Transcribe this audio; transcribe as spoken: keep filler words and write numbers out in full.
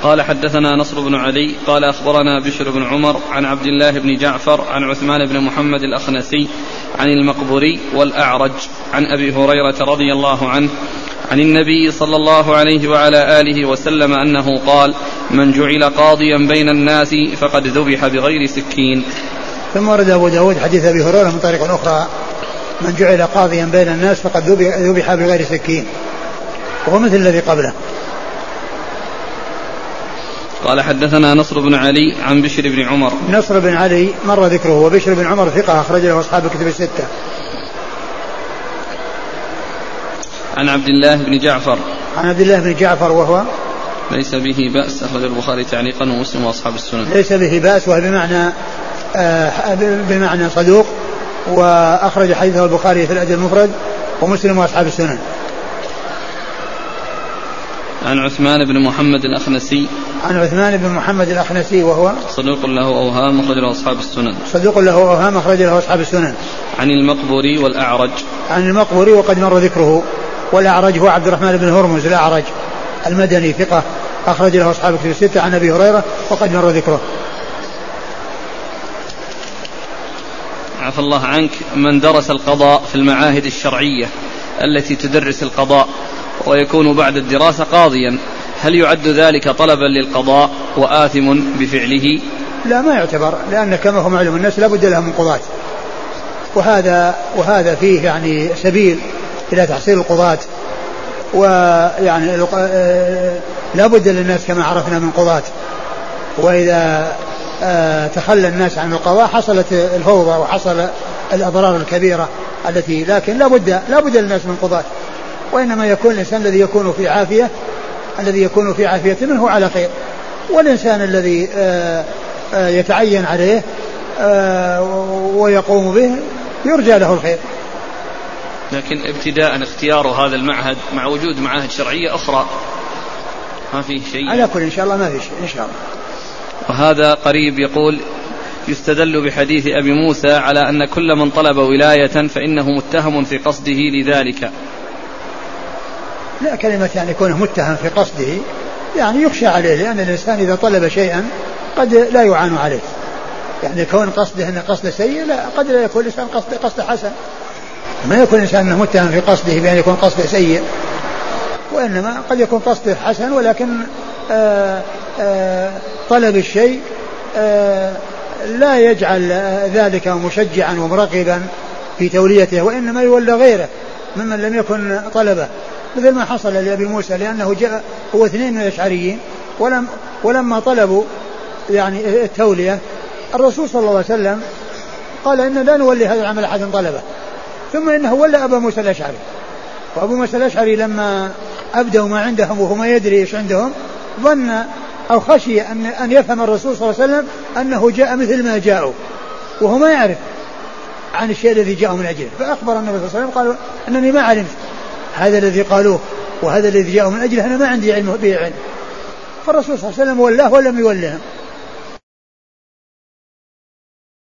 قال حدثنا نصر بن علي قال أخبرنا بشر بن عمر عن عبد الله بن جعفر عن عثمان بن محمد الأخنسي عن المقبري والأعرج عن أبي هريرة رضي الله عنه عن النبي صلى الله عليه وعلى آله وسلم أنه قال: من جعل قاضيا بين الناس فقد ذبح بغير سكين. ثم ورد أبو داود حديث أبي هريرة من طريق أخرى: من جعل قاضيا بين الناس فقد ذبح بغير سكين، وهو مثل الذي قبله. قال حدثنا نصر بن علي عن بشر بن عمر. نصر بن علي مر ذكره، وبشر بن عمر ثقة أخرج له أصحاب الكتب الستة. عن عبد الله بن جعفر. عن عبد الله بن جعفر وهو ليس به بأس، أخرج البخاري تعليقا ومسلم وأصحاب السنن. ليس به بأس، وهو بمعنى آه بمعنى صدوق، وأخرج حديثه البخاري في الأدب المفرد ومسلم وأصحاب السنن. عن عثمان بن محمد الأخنسي. عن عثمان بن محمد الأخنسي وهو صدوق له أوهام أخرج له أصحاب السنن. صدوق له أوهام أخرج له أصحاب السنن. عن المقبري والأعرج. عن المقبري وقد مر ذكره. والأعرج هو عبد الرحمن بن هرمز الأعرج المدني ثقة أخرج له أصحاب الكتب الستة عن أبي هريرة وقد مر ذكره. عفى الله عنك، من درس القضاء في المعاهد الشرعية التي تدرس القضاء ويكون بعد الدراسة قاضيا، هل يعد ذلك طلبا للقضاء وآثم بفعله؟ لا، ما يعتبر، لأن كما هو معلوم الناس لا بد لهم من قضاة، وهذا وهذا فيه يعني سبيل إلى تحصيل القضاة، ويعني لا بد للناس كما عرفنا من قضاة، وإذا تخلى الناس عن القضاء حصلت الفوضى وحصل الأضرار الكبيرة التي، لكن لا بد لا بد للناس من قضاة، وإنما يكون الإنسان الذي يكون في عافية الذي يكون في عافية منه على خير، والإنسان الذي يتعين عليه ويقوم به يرجى له الخير. لكن ابتداء اختيار هذا المعهد مع وجود معاهد شرعية أخرى ما فيه شيء على كل إن شاء الله ما فيه شيء إن شاء الله. وهذا قريب يقول: يستدل بحديث أبي موسى على أن كل من طلب ولاية فإنه متهم في قصده لذلك. لا، كلمة يعني يكون متهم في قصده يعني يخشى عليه، لأن الإنسان إذا طلب شيئا قد لا يعان عليه، يعني كون قصده أنه قصد سيء، لا، قد لا يكون الإنسان قصد قصد حسن، ما يكون الإنسان أنه متهم في قصده بأن يكون قصده سيء، وإنما قد يكون قصده حسن، ولكن آآ آآ طلب الشيء لا يجعل ذلك مشجعا ومرغبا في توليته، وإنما يولى غيره ممن لم يكن طلبه، مثل ما حصل لأبي موسى، لأنه جاء هو اثنين من الأشعريين، ولم ولما طلبوا يعني التولية الرسول صلى الله عليه وسلم قال إن لا نولي هذا العمل أحد طلبه، ثم إنه ولى أبا موسى الأشعري، وأبو موسى الأشعري لما أبدوا ما عندهم وهو ما يدري إيش عندهم ظن أو خشي أن أن يفهم الرسول صلى الله عليه وسلم أنه جاء مثل ما جاءوا وهو ما يعرف عن الشيء الذي جاءوا من أجله، فأخبر النبي صلى الله عليه وسلم قال أنني ما علمت هذا الذي قالوه وهذا الذي جاءوا من أجله، أنا ما عندي علم به علم، فالرسول صلى الله عليه وسلم ولاه ولم يولهم،